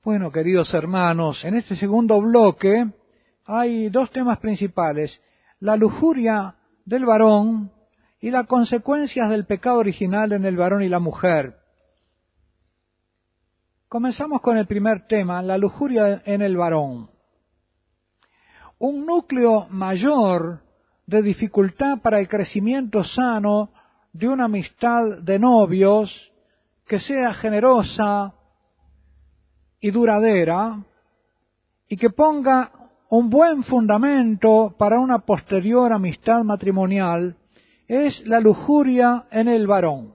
Bueno, queridos hermanos, en este segundo bloque hay dos temas principales: la lujuria del varón y las consecuencias del pecado original en el varón y la mujer. Comenzamos con el primer tema, la lujuria en el varón. Un núcleo mayor de dificultad para el crecimiento sano de una amistad de novios que sea generosa y duradera y que ponga un buen fundamento para una posterior amistad matrimonial es la lujuria en el varón.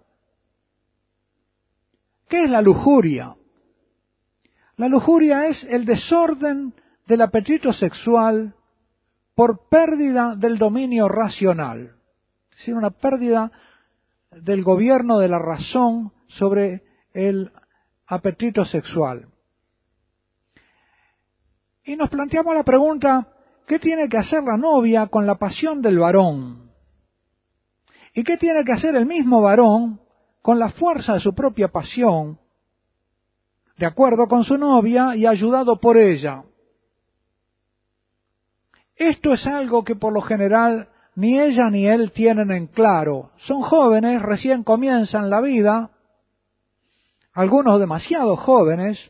¿Qué es la lujuria? La lujuria es el desorden del apetito sexual por pérdida del dominio racional, es decir, una pérdida del gobierno de la razón sobre el apetito sexual. Y nos planteamos la pregunta, ¿qué tiene que hacer la novia con la pasión del varón? ¿Y qué tiene que hacer el mismo varón con la fuerza de su propia pasión, de acuerdo con su novia y ayudado por ella? Esto es algo que por lo general ni ella ni él tienen en claro. Son jóvenes, recién comienzan la vida, algunos demasiado jóvenes.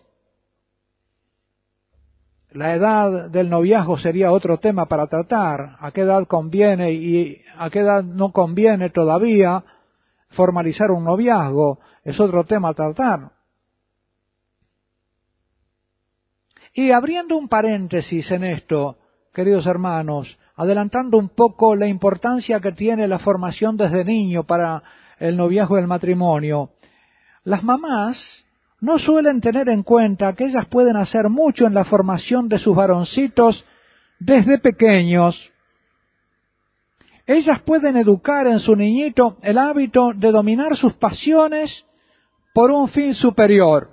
La edad del noviazgo sería otro tema para tratar, a qué edad conviene y a qué edad no conviene todavía formalizar un noviazgo, es otro tema a tratar. Y abriendo un paréntesis en esto, queridos hermanos, adelantando un poco la importancia que tiene la formación desde niño para el noviazgo y el matrimonio, las mamás no suelen tener en cuenta que ellas pueden hacer mucho en la formación de sus varoncitos desde pequeños. Ellas pueden educar en su niñito el hábito de dominar sus pasiones por un fin superior.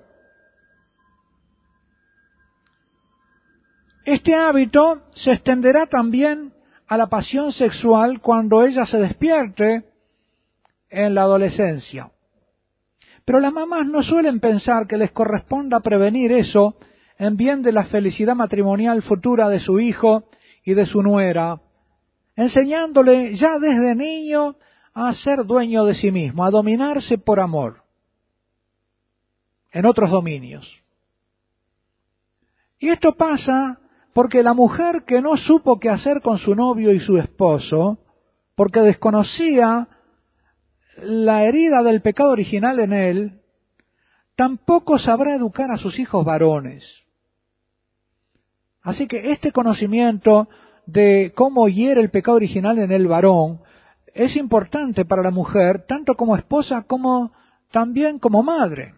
Este hábito se extenderá también a la pasión sexual cuando ella se despierte en la adolescencia. Pero las mamás no suelen pensar que les corresponda prevenir eso en bien de la felicidad matrimonial futura de su hijo y de su nuera, enseñándole ya desde niño a ser dueño de sí mismo, a dominarse por amor en otros dominios. Y esto pasa porque la mujer que no supo qué hacer con su novio y su esposo, porque desconocía la herida del pecado original en él, tampoco sabrá educar a sus hijos varones. Así que este conocimiento de cómo hiere el pecado original en el varón es importante para la mujer, tanto como esposa como también como madre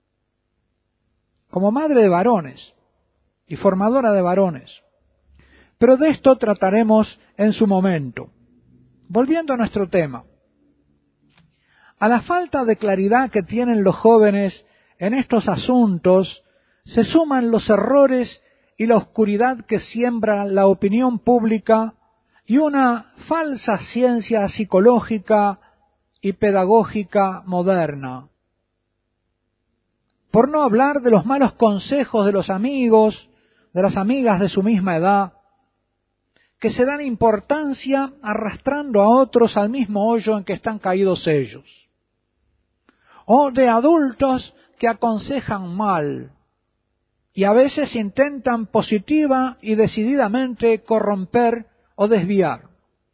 de varones y formadora de varones. Pero de esto trataremos en su momento. Volviendo a nuestro tema. A la falta de claridad que tienen los jóvenes en estos asuntos, se suman los errores y la oscuridad que siembra la opinión pública y una falsa ciencia psicológica y pedagógica moderna. Por no hablar de los malos consejos de los amigos, de las amigas de su misma edad, que se dan importancia arrastrando a otros al mismo hoyo en que están caídos ellos. O de adultos que aconsejan mal y a veces intentan positiva y decididamente corromper o desviar.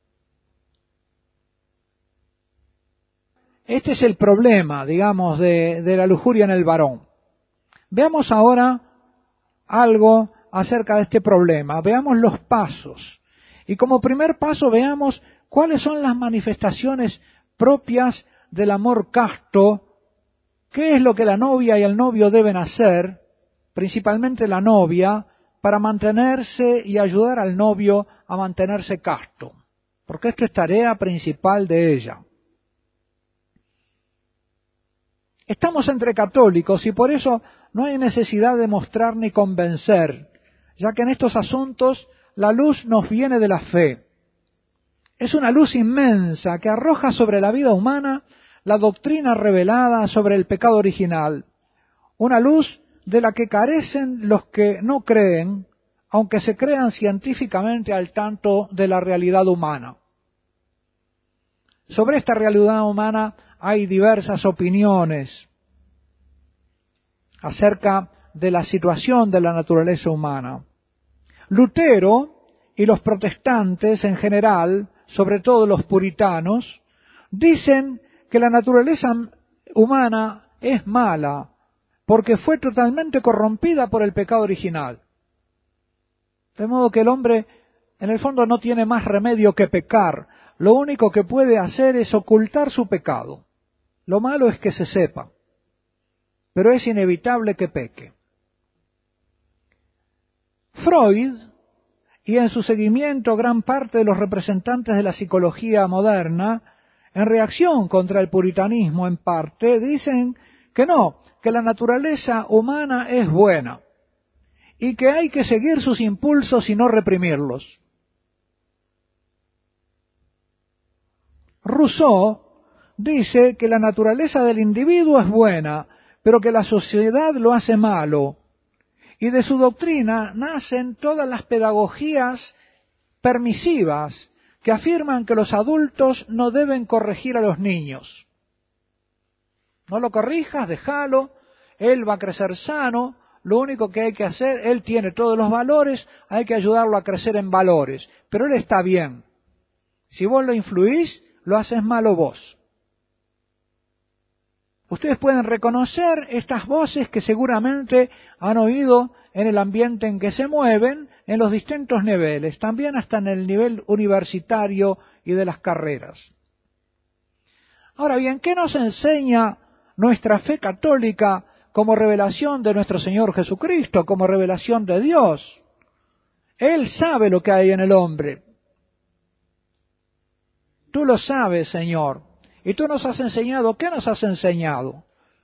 Este es el problema, digamos, de la lujuria en el varón. Veamos ahora algo acerca de este problema. Veamos los pasos. Y como primer paso veamos cuáles son las manifestaciones propias del amor casto. ¿Qué es lo que la novia y el novio deben hacer, principalmente la novia, para mantenerse y ayudar al novio a mantenerse casto? Porque esto es tarea principal de ella. Estamos entre católicos y por eso no hay necesidad de mostrar ni convencer, ya que en estos asuntos la luz nos viene de la fe. Es una luz inmensa que arroja sobre la vida humana la doctrina revelada sobre el pecado original, una luz de la que carecen los que no creen, aunque se crean científicamente al tanto de la realidad humana. Sobre esta realidad humana hay diversas opiniones acerca de la situación de la naturaleza humana. Lutero y los protestantes en general, sobre todo los puritanos, dicen que la naturaleza humana es mala porque fue totalmente corrompida por el pecado original. De modo que el hombre en el fondo no tiene más remedio que pecar. Lo único que puede hacer es ocultar su pecado. Lo malo es que se sepa, pero es inevitable que peque. Freud, y en su seguimiento gran parte de los representantes de la psicología moderna, en reacción contra el puritanismo en parte, dicen que no, que la naturaleza humana es buena y que hay que seguir sus impulsos y no reprimirlos. Rousseau dice que la naturaleza del individuo es buena, pero que la sociedad lo hace malo. Y de su doctrina nacen todas las pedagogías permisivas que afirman que los adultos no deben corregir a los niños. No lo corrijas, déjalo, él va a crecer sano, lo único que hay que hacer, él tiene todos los valores, hay que ayudarlo a crecer en valores, pero él está bien. Si vos lo influís, lo haces malo vos. Ustedes pueden reconocer estas voces que seguramente han oído en el ambiente en que se mueven, en los distintos niveles, también hasta en el nivel universitario y de las carreras. Ahora bien, ¿qué nos enseña nuestra fe católica como revelación de nuestro Señor Jesucristo, como revelación de Dios? Él sabe lo que hay en el hombre. Tú lo sabes, Señor. Y tú nos has enseñado, ¿qué nos has enseñado?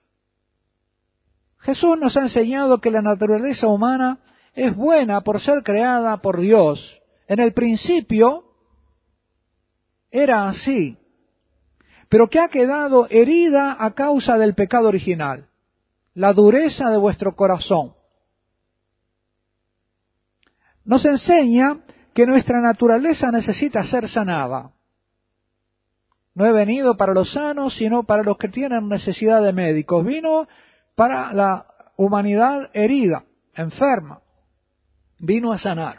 Jesús nos ha enseñado que la naturaleza humana es buena por ser creada por Dios. En el principio era así, pero que ha quedado herida a causa del pecado original, la dureza de vuestro corazón. Nos enseña que nuestra naturaleza necesita ser sanada. No he venido para los sanos, sino para los que tienen necesidad de médicos. Vino para la humanidad herida, enferma. Vino a sanar.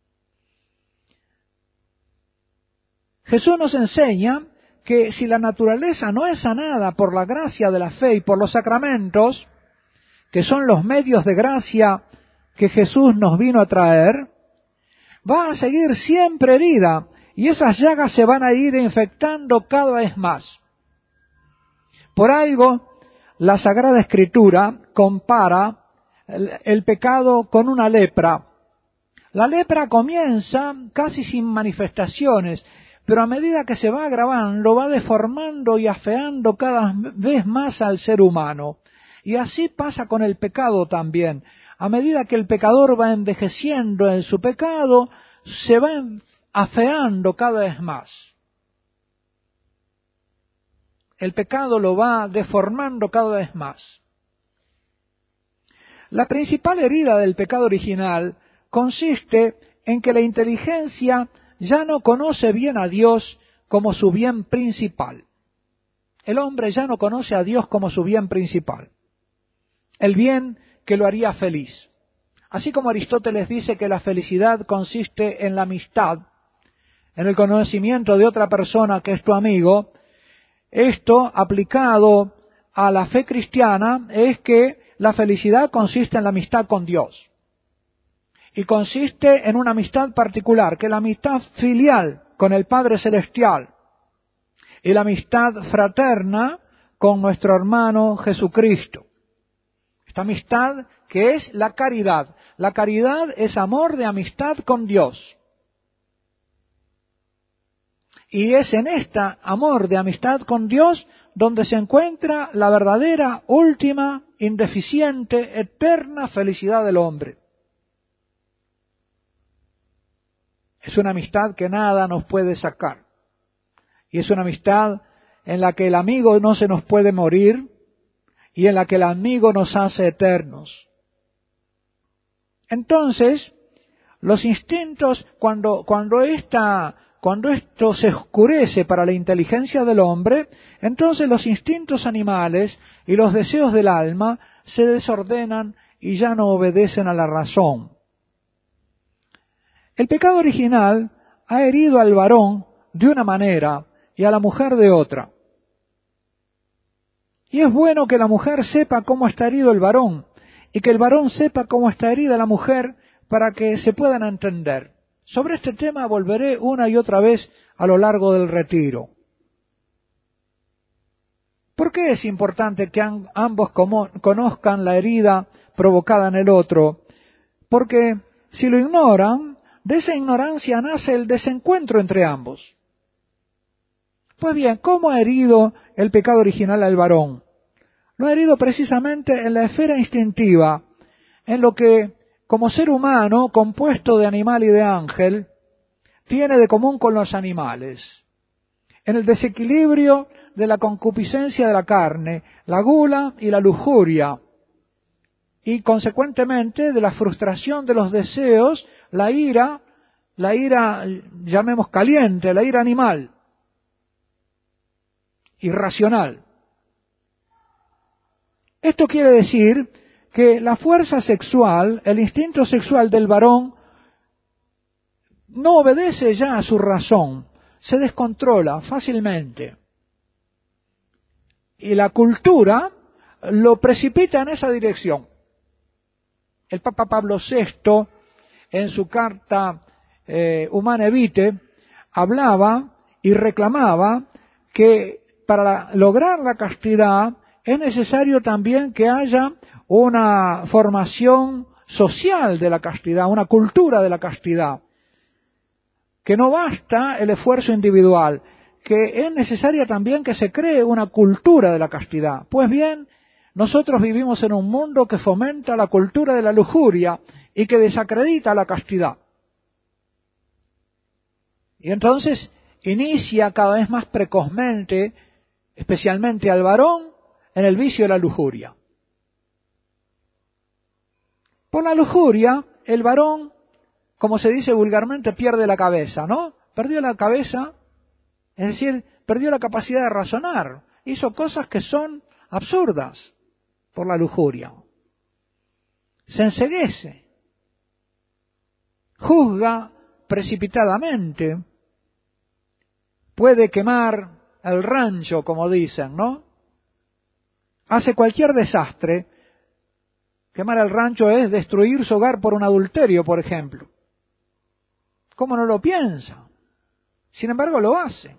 Jesús nos enseña que si la naturaleza no es sanada por la gracia de la fe y por los sacramentos, que son los medios de gracia que Jesús nos vino a traer, va a seguir siempre herida. Y esas llagas se van a ir infectando cada vez más. Por algo, la Sagrada Escritura compara el pecado con una lepra. La lepra comienza casi sin manifestaciones, pero a medida que se va agravando, va deformando y afeando cada vez más al ser humano. Y así pasa con el pecado también. A medida que el pecador va envejeciendo en su pecado, se va afeando cada vez más. El pecado lo va deformando cada vez más. La principal herida del pecado original consiste en que la inteligencia ya no conoce bien a Dios como su bien principal. El hombre ya no conoce a Dios como su bien principal, el bien que lo haría feliz. Así como Aristóteles dice que la felicidad consiste en la amistad, en el conocimiento de otra persona que es tu amigo, esto aplicado a la fe cristiana es que la felicidad consiste en la amistad con Dios. Y consiste en una amistad particular, que es la amistad filial con el Padre Celestial y la amistad fraterna con nuestro hermano Jesucristo. Esta amistad que es la caridad. La caridad es amor de amistad con Dios. Y es en este amor de amistad con Dios donde se encuentra la verdadera, última, indeficiente, eterna felicidad del hombre. Es una amistad que nada nos puede sacar. Y es una amistad en la que el amigo no se nos puede morir y en la que el amigo nos hace eternos. Entonces, los instintos, cuando esto se oscurece para la inteligencia del hombre, entonces los instintos animales y los deseos del alma se desordenan y ya no obedecen a la razón. El pecado original ha herido al varón de una manera y a la mujer de otra. Y es bueno que la mujer sepa cómo está herido el varón y que el varón sepa cómo está herida la mujer para que se puedan entender. Sobre este tema volveré una y otra vez a lo largo del retiro. ¿Por qué es importante que ambos conozcan la herida provocada en el otro? Porque si lo ignoran, de esa ignorancia nace el desencuentro entre ambos. Pues bien, ¿cómo ha herido el pecado original al varón? Lo ha herido precisamente en la esfera instintiva, en lo que, como ser humano, compuesto de animal y de ángel, tiene de común con los animales. En el desequilibrio de la concupiscencia de la carne, la gula y la lujuria, y consecuentemente de la frustración de los deseos, la ira, llamemos caliente, la ira animal, irracional. Esto quiere decir que la fuerza sexual, el instinto sexual del varón, no obedece ya a su razón, se descontrola fácilmente. Y la cultura lo precipita en esa dirección. El Papa Pablo VI, en su carta Humanae Vitae, hablaba y reclamaba que para lograr la castidad es necesario también que haya una formación social de la castidad, una cultura de la castidad, que no basta el esfuerzo individual, que es necesaria también que se cree una cultura de la castidad. Pues bien, nosotros vivimos en un mundo que fomenta la cultura de la lujuria y que desacredita la castidad. Y entonces inicia cada vez más precozmente, especialmente al varón, en el vicio de la lujuria. Por la lujuria, el varón, como se dice vulgarmente, pierde la cabeza, ¿no? Perdió la cabeza, es decir, perdió la capacidad de razonar. Hizo cosas que son absurdas por la lujuria. Se enceguece. Juzga precipitadamente. Puede quemar el rancho, como dicen, ¿no? Hace cualquier desastre. Quemar el rancho es destruir su hogar por un adulterio, por ejemplo. ¿Cómo no lo piensa? Sin embargo, lo hace.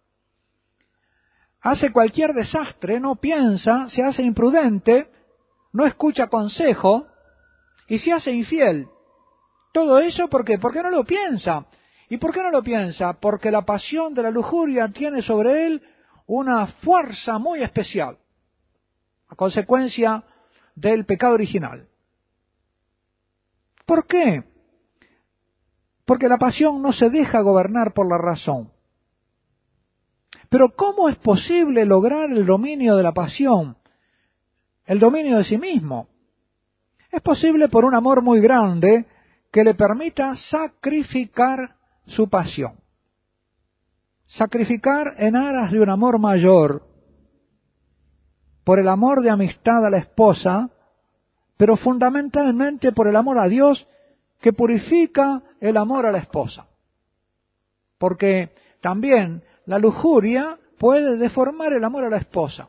Hace cualquier desastre, no piensa, se hace imprudente, no escucha consejo y se hace infiel. Todo eso, ¿por qué? Porque no lo piensa. ¿Y por qué no lo piensa? Porque la pasión de la lujuria tiene sobre él una fuerza muy especial, a consecuencia del pecado original. ¿Por qué? Porque la pasión no se deja gobernar por la razón. Pero ¿cómo es posible lograr el dominio de la pasión? El dominio de sí mismo. Es posible por un amor muy grande que le permita sacrificar su pasión. Sacrificar en aras de un amor mayor, por el amor de amistad a la esposa, pero fundamentalmente por el amor a Dios que purifica el amor a la esposa. Porque también la lujuria puede deformar el amor a la esposa.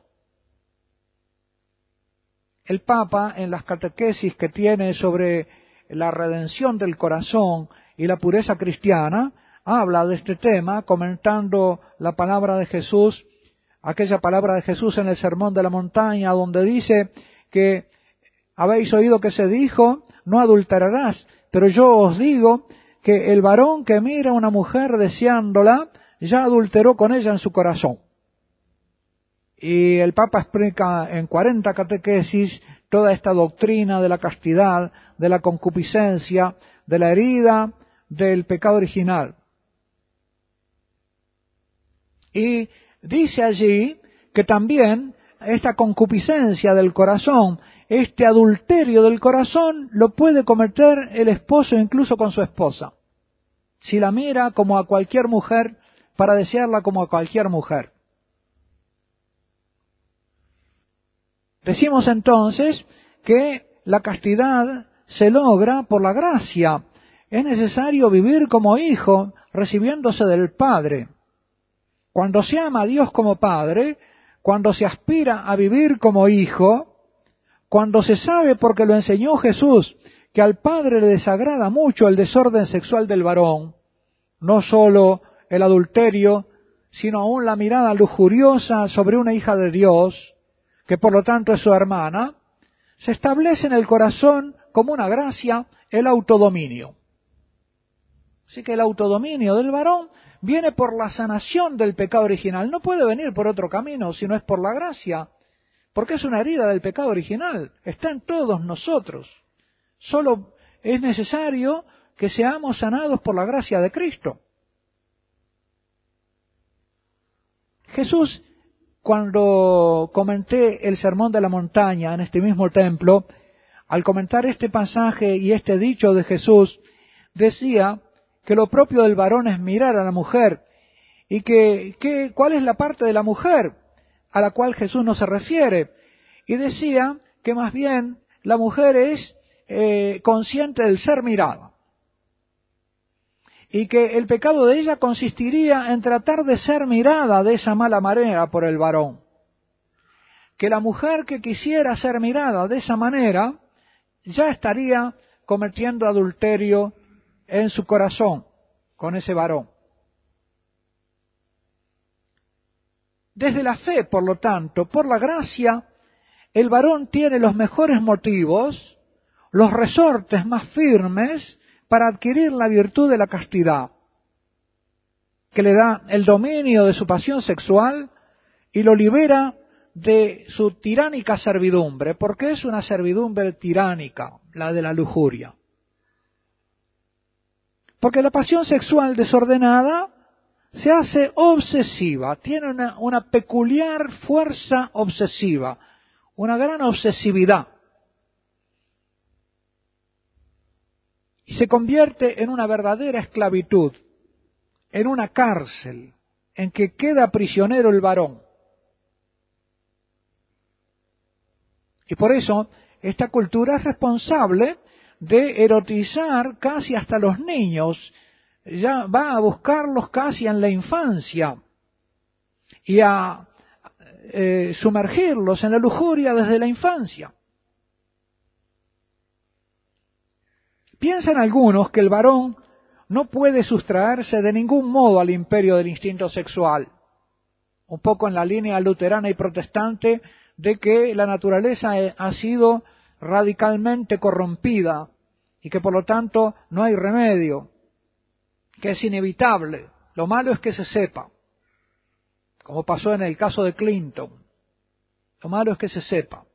El Papa, en las catequesis que tiene sobre la redención del corazón y la pureza cristiana, habla de este tema comentando la palabra de Jesús, aquella palabra de Jesús en el Sermón de la Montaña, donde dice que habéis oído que se dijo, no adulterarás, pero yo os digo que el varón que mira a una mujer deseándola, ya adulteró con ella en su corazón. Y el Papa explica en 40 catequesis toda esta doctrina de la castidad, de la concupiscencia, de la herida, del pecado original. Y dice allí que también esta concupiscencia del corazón este adulterio del corazón lo puede cometer el esposo incluso con su esposa, si la mira como a cualquier mujer, para desearla como a cualquier mujer. Decimos entonces que la castidad se logra por la gracia. Es necesario vivir como hijo, recibiéndose del Padre. Cuando se ama a Dios como Padre, cuando se aspira a vivir como hijo, cuando se sabe, porque lo enseñó Jesús, que al Padre le desagrada mucho el desorden sexual del varón, no solo el adulterio, sino aún la mirada lujuriosa sobre una hija de Dios, que por lo tanto es su hermana, se establece en el corazón como una gracia el autodominio. Así que el autodominio del varón viene por la sanación del pecado original. No puede venir por otro camino si no es por la gracia, porque es una herida del pecado original. Está en todos nosotros. Solo es necesario que seamos sanados por la gracia de Cristo. Jesús, cuando comenté el Sermón de la Montaña en este mismo templo, al comentar este pasaje y este dicho de Jesús, decía que lo propio del varón es mirar a la mujer, y ¿cuál es la parte de la mujer a la cual Jesús no se refiere? Y decía que más bien la mujer es consciente del ser mirada, y que el pecado de ella consistiría en tratar de ser mirada de esa mala manera por el varón. Que la mujer que quisiera ser mirada de esa manera ya estaría cometiendo adulterio en su corazón con ese varón. Desde la fe, por lo tanto, por la gracia, el varón tiene los mejores motivos, los resortes más firmes para adquirir la virtud de la castidad, que le da el dominio de su pasión sexual y lo libera de su tiránica servidumbre, porque es una servidumbre tiránica, la de la lujuria. Porque la pasión sexual desordenada se hace obsesiva, tiene una peculiar fuerza obsesiva, una gran obsesividad. Y se convierte en una verdadera esclavitud, en una cárcel, en que queda prisionero el varón. Y por eso esta cultura es responsable de erotizar casi hasta los niños, ya va a buscarlos casi en la infancia y a sumergirlos en la lujuria desde la infancia. Piensan algunos que el varón no puede sustraerse de ningún modo al imperio del instinto sexual, un poco en la línea luterana y protestante de que la naturaleza ha sido radicalmente corrompida y que por lo tanto no hay remedio, que es inevitable. Lo malo es que se sepa, como pasó en el caso de Clinton. Lo malo es que se sepa.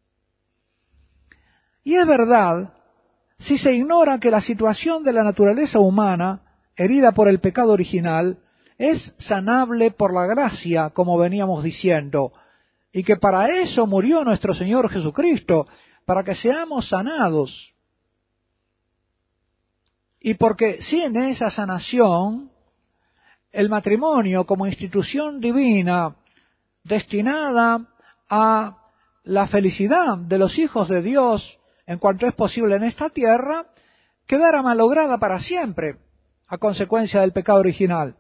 Y es verdad, si se ignora que la situación de la naturaleza humana, herida por el pecado original, es sanable por la gracia, como veníamos diciendo, y que para eso murió nuestro Señor Jesucristo, para que seamos sanados. Y porque sin esa sanación, el matrimonio como institución divina destinada a la felicidad de los hijos de Dios en cuanto es posible en esta tierra, quedará malograda para siempre a consecuencia del pecado original.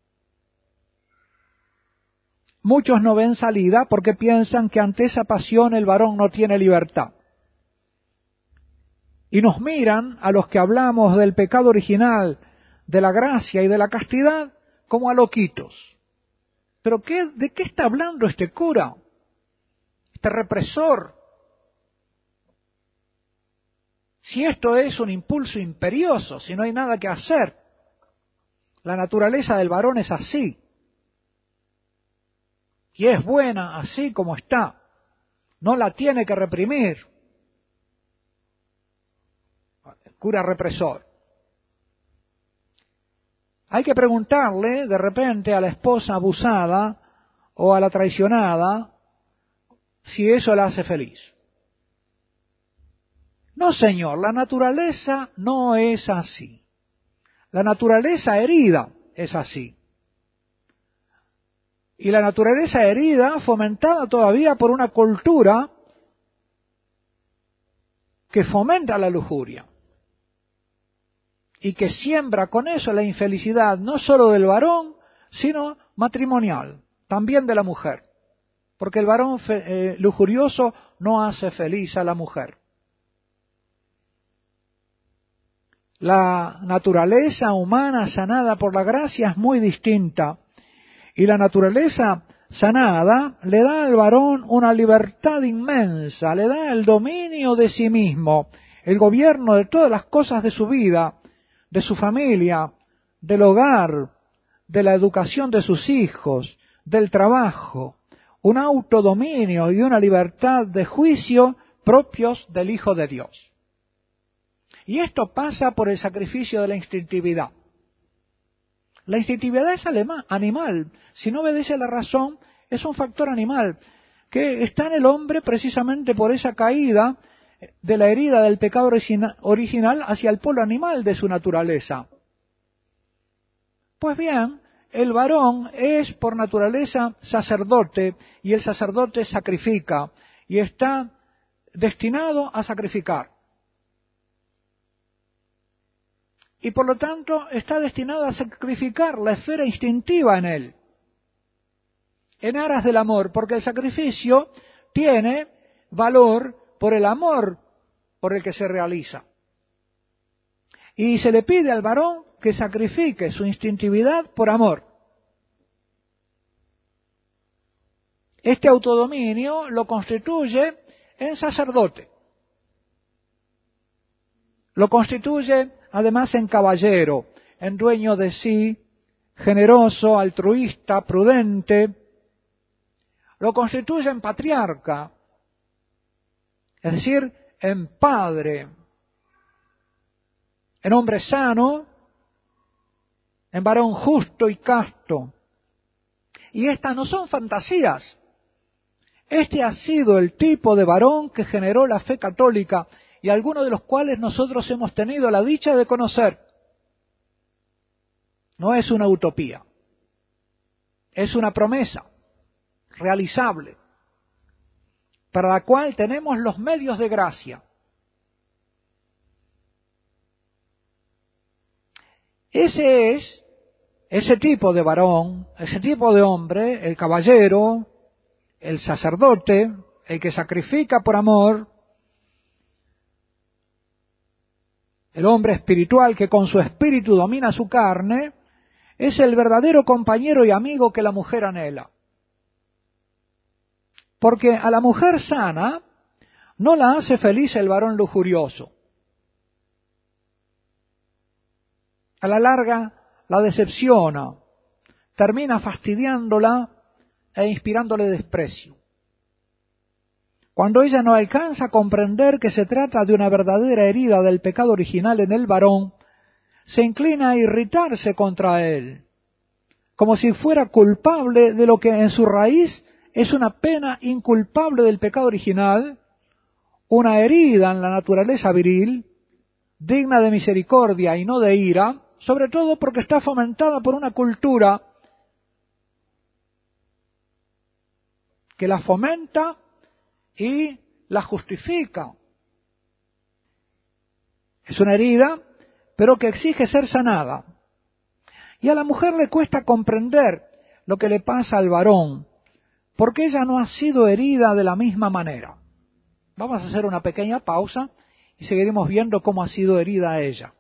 Muchos no ven salida porque piensan que ante esa pasión el varón no tiene libertad. Y nos miran a los que hablamos del pecado original, de la gracia y de la castidad, como a loquitos. ¿Pero de qué está hablando este cura? Este represor. Si esto es un impulso imperioso, si no hay nada que hacer. La naturaleza del varón es así. Y es buena así como está. No la tiene que reprimir. Cura represor. Hay que preguntarle de repente a la esposa abusada o a la traicionada si eso la hace feliz. No, señor, la naturaleza no es así. La naturaleza herida es así. Y la naturaleza herida, fomentada todavía por una cultura que fomenta la lujuria y que siembra con eso la infelicidad no solo del varón, sino matrimonial, también de la mujer, porque el varón lujurioso no hace feliz a la mujer. La naturaleza humana sanada por la gracia es muy distinta, y la naturaleza sanada le da al varón una libertad inmensa, le da el dominio de sí mismo, el gobierno de todas las cosas de su vida, de su familia, del hogar, de la educación de sus hijos, del trabajo, un autodominio y una libertad de juicio propios del Hijo de Dios. Y esto pasa por el sacrificio de la instintividad. La instintividad es animal. Si no obedece a la razón, es un factor animal que está en el hombre precisamente por esa caída de la herida del pecado original hacia el polo animal de su naturaleza. Pues bien, el varón es por naturaleza sacerdote y el sacerdote sacrifica y está destinado a sacrificar. Y por lo tanto está destinado a sacrificar la esfera instintiva en él, en aras del amor, porque el sacrificio tiene valor por el amor por el que se realiza. Y se le pide al varón que sacrifique su instintividad por amor. Este autodominio lo constituye en sacerdote. Lo constituye además en caballero, en dueño de sí, generoso, altruista, prudente. Lo constituye en patriarca, es decir, en padre, en hombre sano, en varón justo y casto. Y estas no son fantasías. Este ha sido el tipo de varón que generó la fe católica y algunos de los cuales nosotros hemos tenido la dicha de conocer. No es una utopía, es una promesa realizable, para la cual tenemos los medios de gracia. Ese es ese tipo de varón, ese tipo de hombre, el caballero, el sacerdote, el que sacrifica por amor, el hombre espiritual que con su espíritu domina su carne, es el verdadero compañero y amigo que la mujer anhela. Porque a la mujer sana no la hace feliz el varón lujurioso. A la larga la decepciona, termina fastidiándola e inspirándole desprecio. Cuando ella no alcanza a comprender que se trata de una verdadera herida del pecado original en el varón, se inclina a irritarse contra él, como si fuera culpable de lo que en su raíz es una pena inculpable del pecado original, una herida en la naturaleza viril, digna de misericordia y no de ira, sobre todo porque está fomentada por una cultura que la fomenta y la justifica. Es una herida, pero que exige ser sanada. Y a la mujer le cuesta comprender lo que le pasa al varón, porque ella no ha sido herida de la misma manera. Vamos a hacer una pequeña pausa y seguiremos viendo cómo ha sido herida ella.